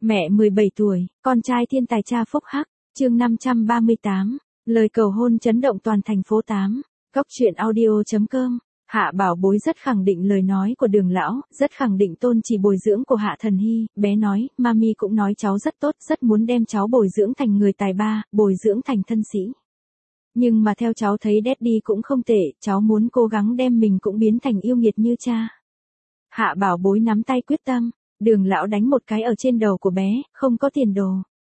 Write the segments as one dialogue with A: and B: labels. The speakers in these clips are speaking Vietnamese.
A: Mẹ 17 tuổi, con trai thiên tài cha phúc hắc, chương 538, lời cầu hôn chấn động toàn thành phố 8, góc truyện audio.com. Hạ Bảo Bối rất khẳng định lời nói của Đường lão, rất khẳng định tôn trì bồi dưỡng của Hạ Thần Hy, bé nói, mami cũng nói cháu rất tốt, rất muốn đem cháu bồi dưỡng thành người tài ba, bồi dưỡng thành thân sĩ. Nhưng mà theo cháu thấy Daddy cũng không tệ, cháu muốn cố gắng đem mình cũng biến thành yêu nghiệt như cha. Hạ Bảo Bối nắm tay quyết tâm. Đường lão đánh một cái ở trên đầu của bé, không có tiền đồ.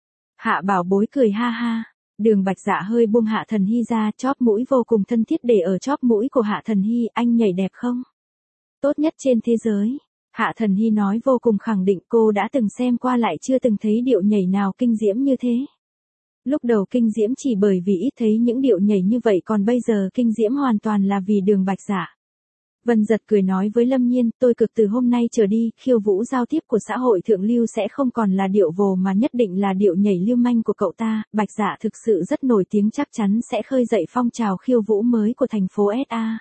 A: Hạ Bảo Bối cười ha ha. Đường Bạch Dạ hơi buông Hạ Thần Hy ra, chóp mũi vô cùng thân thiết để ở chóp mũi của Hạ Thần Hy, anh nhảy đẹp không? Tốt nhất trên thế giới. Hạ Thần Hy nói vô cùng khẳng định, cô đã từng xem qua lại chưa từng thấy điệu nhảy nào kinh diễm như thế. Lúc đầu kinh diễm chỉ bởi vì ít thấy những điệu nhảy như vậy, còn bây giờ kinh diễm hoàn toàn là vì Đường Bạch Dạ. Vân Giật cười nói với Lâm Nhiên, tôi cực từ hôm nay trở đi, khiêu vũ giao tiếp của xã hội thượng lưu sẽ không còn là điệu vồ mà nhất định là điệu nhảy lưu manh của cậu ta, Bạch Dạ thực sự rất nổi tiếng, chắc chắn sẽ khơi dậy phong trào khiêu vũ mới của thành phố SA.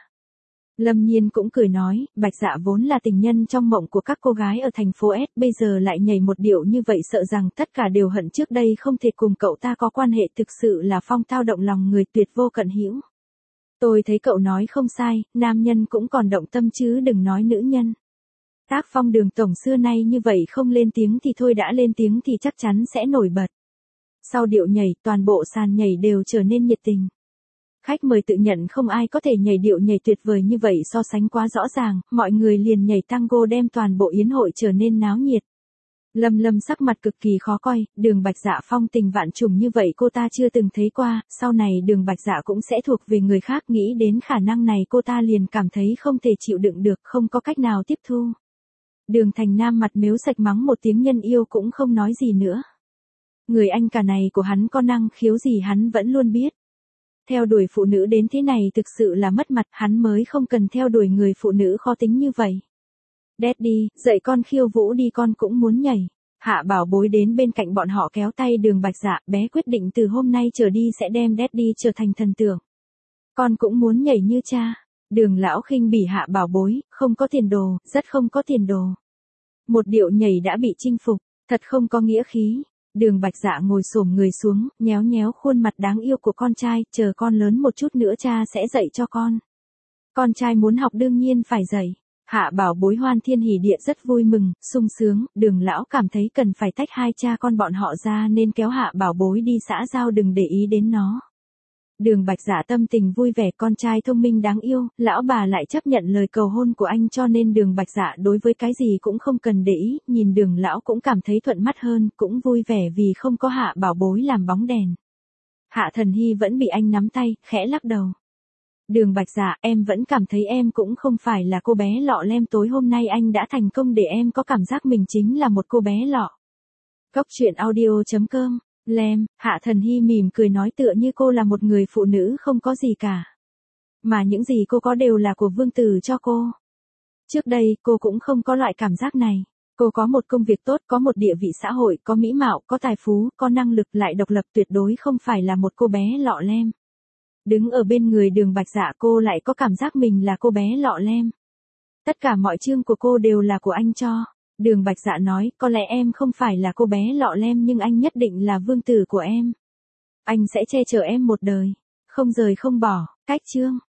A: Lâm Nhiên cũng cười nói, Bạch Dạ vốn là tình nhân trong mộng của các cô gái ở thành phố S, bây giờ lại nhảy một điệu như vậy, sợ rằng tất cả đều hận trước đây không thể cùng cậu ta có quan hệ, thực sự là phong thao động lòng người, tuyệt vô cận hữu. Tôi thấy cậu nói không sai, nam nhân cũng còn động tâm chứ đừng nói nữ nhân. Tác phong Đường tổng xưa nay như vậy, không lên tiếng thì thôi, đã lên tiếng thì chắc chắn sẽ nổi bật. Sau điệu nhảy, toàn bộ sàn nhảy đều trở nên nhiệt tình. Khách mời tự nhận không ai có thể nhảy điệu nhảy tuyệt vời như vậy, so sánh quá rõ ràng, mọi người liền nhảy tango đem toàn bộ yến hội trở nên náo nhiệt. Lâm Lâm sắc mặt cực kỳ khó coi, Đường Bạch Dạ phong tình vạn trùng như vậy cô ta chưa từng thấy qua, sau này Đường Bạch Dạ cũng sẽ thuộc về người khác, nghĩ đến khả năng này cô ta liền cảm thấy không thể chịu đựng được, không có cách nào tiếp thu. Đường Thành Nam mặt mếu sạch mắng một tiếng nhân yêu cũng không nói gì nữa. Người anh cả này của hắn có năng khiếu gì hắn vẫn luôn biết. Theo đuổi phụ nữ đến thế này thực sự là mất mặt, hắn mới không cần theo đuổi người phụ nữ khó tính như vậy. Daddy, dạy con khiêu vũ đi, con cũng muốn nhảy. Hạ Bảo Bối đến bên cạnh bọn họ kéo tay Đường Bạch Dạ, bé quyết định từ hôm nay trở đi sẽ đem Daddy trở thành thần tượng. Con cũng muốn nhảy như cha. Đường lão khinh bỉ Hạ Bảo Bối, không có tiền đồ, rất không có tiền đồ. Một điệu nhảy đã bị chinh phục, thật không có nghĩa khí. Đường Bạch Dạ ngồi xổm người xuống, nhéo nhéo khuôn mặt đáng yêu của con trai, chờ con lớn một chút nữa cha sẽ dạy cho con. Con trai muốn học đương nhiên phải dạy. Hạ Bảo Bối hoan thiên hỉ địa rất vui mừng, sung sướng, Đường lão cảm thấy cần phải tách hai cha con bọn họ ra nên kéo Hạ Bảo Bối đi xã giao, đừng để ý đến nó. Đường Bạch Dạ tâm tình vui vẻ, con trai thông minh đáng yêu, lão bà lại chấp nhận lời cầu hôn của anh, cho nên Đường Bạch Dạ đối với cái gì cũng không cần để ý, nhìn Đường lão cũng cảm thấy thuận mắt hơn, cũng vui vẻ vì không có Hạ Bảo Bối làm bóng đèn. Hạ Thần Hy vẫn bị anh nắm tay, khẽ lắc đầu. Đường Bạch Dạ, em vẫn cảm thấy em cũng không phải là cô bé lọ lem, tối hôm nay anh đã thành công để em có cảm giác mình chính là một cô bé lọ. Góc truyện audio.com. Lem, Hạ Thần Hy mỉm cười nói tựa như cô là một người phụ nữ không có gì cả. Mà những gì cô có đều là của Vương Tử cho cô. Trước đây, cô cũng không có loại cảm giác này. Cô có một công việc tốt, có một địa vị xã hội, có mỹ mạo, có tài phú, có năng lực, lại độc lập, tuyệt đối không phải là một cô bé lọ lem. Đứng ở bên người Đường Bạch Dạ cô lại có cảm giác mình là cô bé lọ lem. Tất cả mọi chương của cô đều là của anh cho. Đường Bạch Dạ nói, có lẽ em không phải là cô bé lọ lem nhưng anh nhất định là vương tử của em. Anh sẽ che chở em một đời, không rời không bỏ. Cách chương.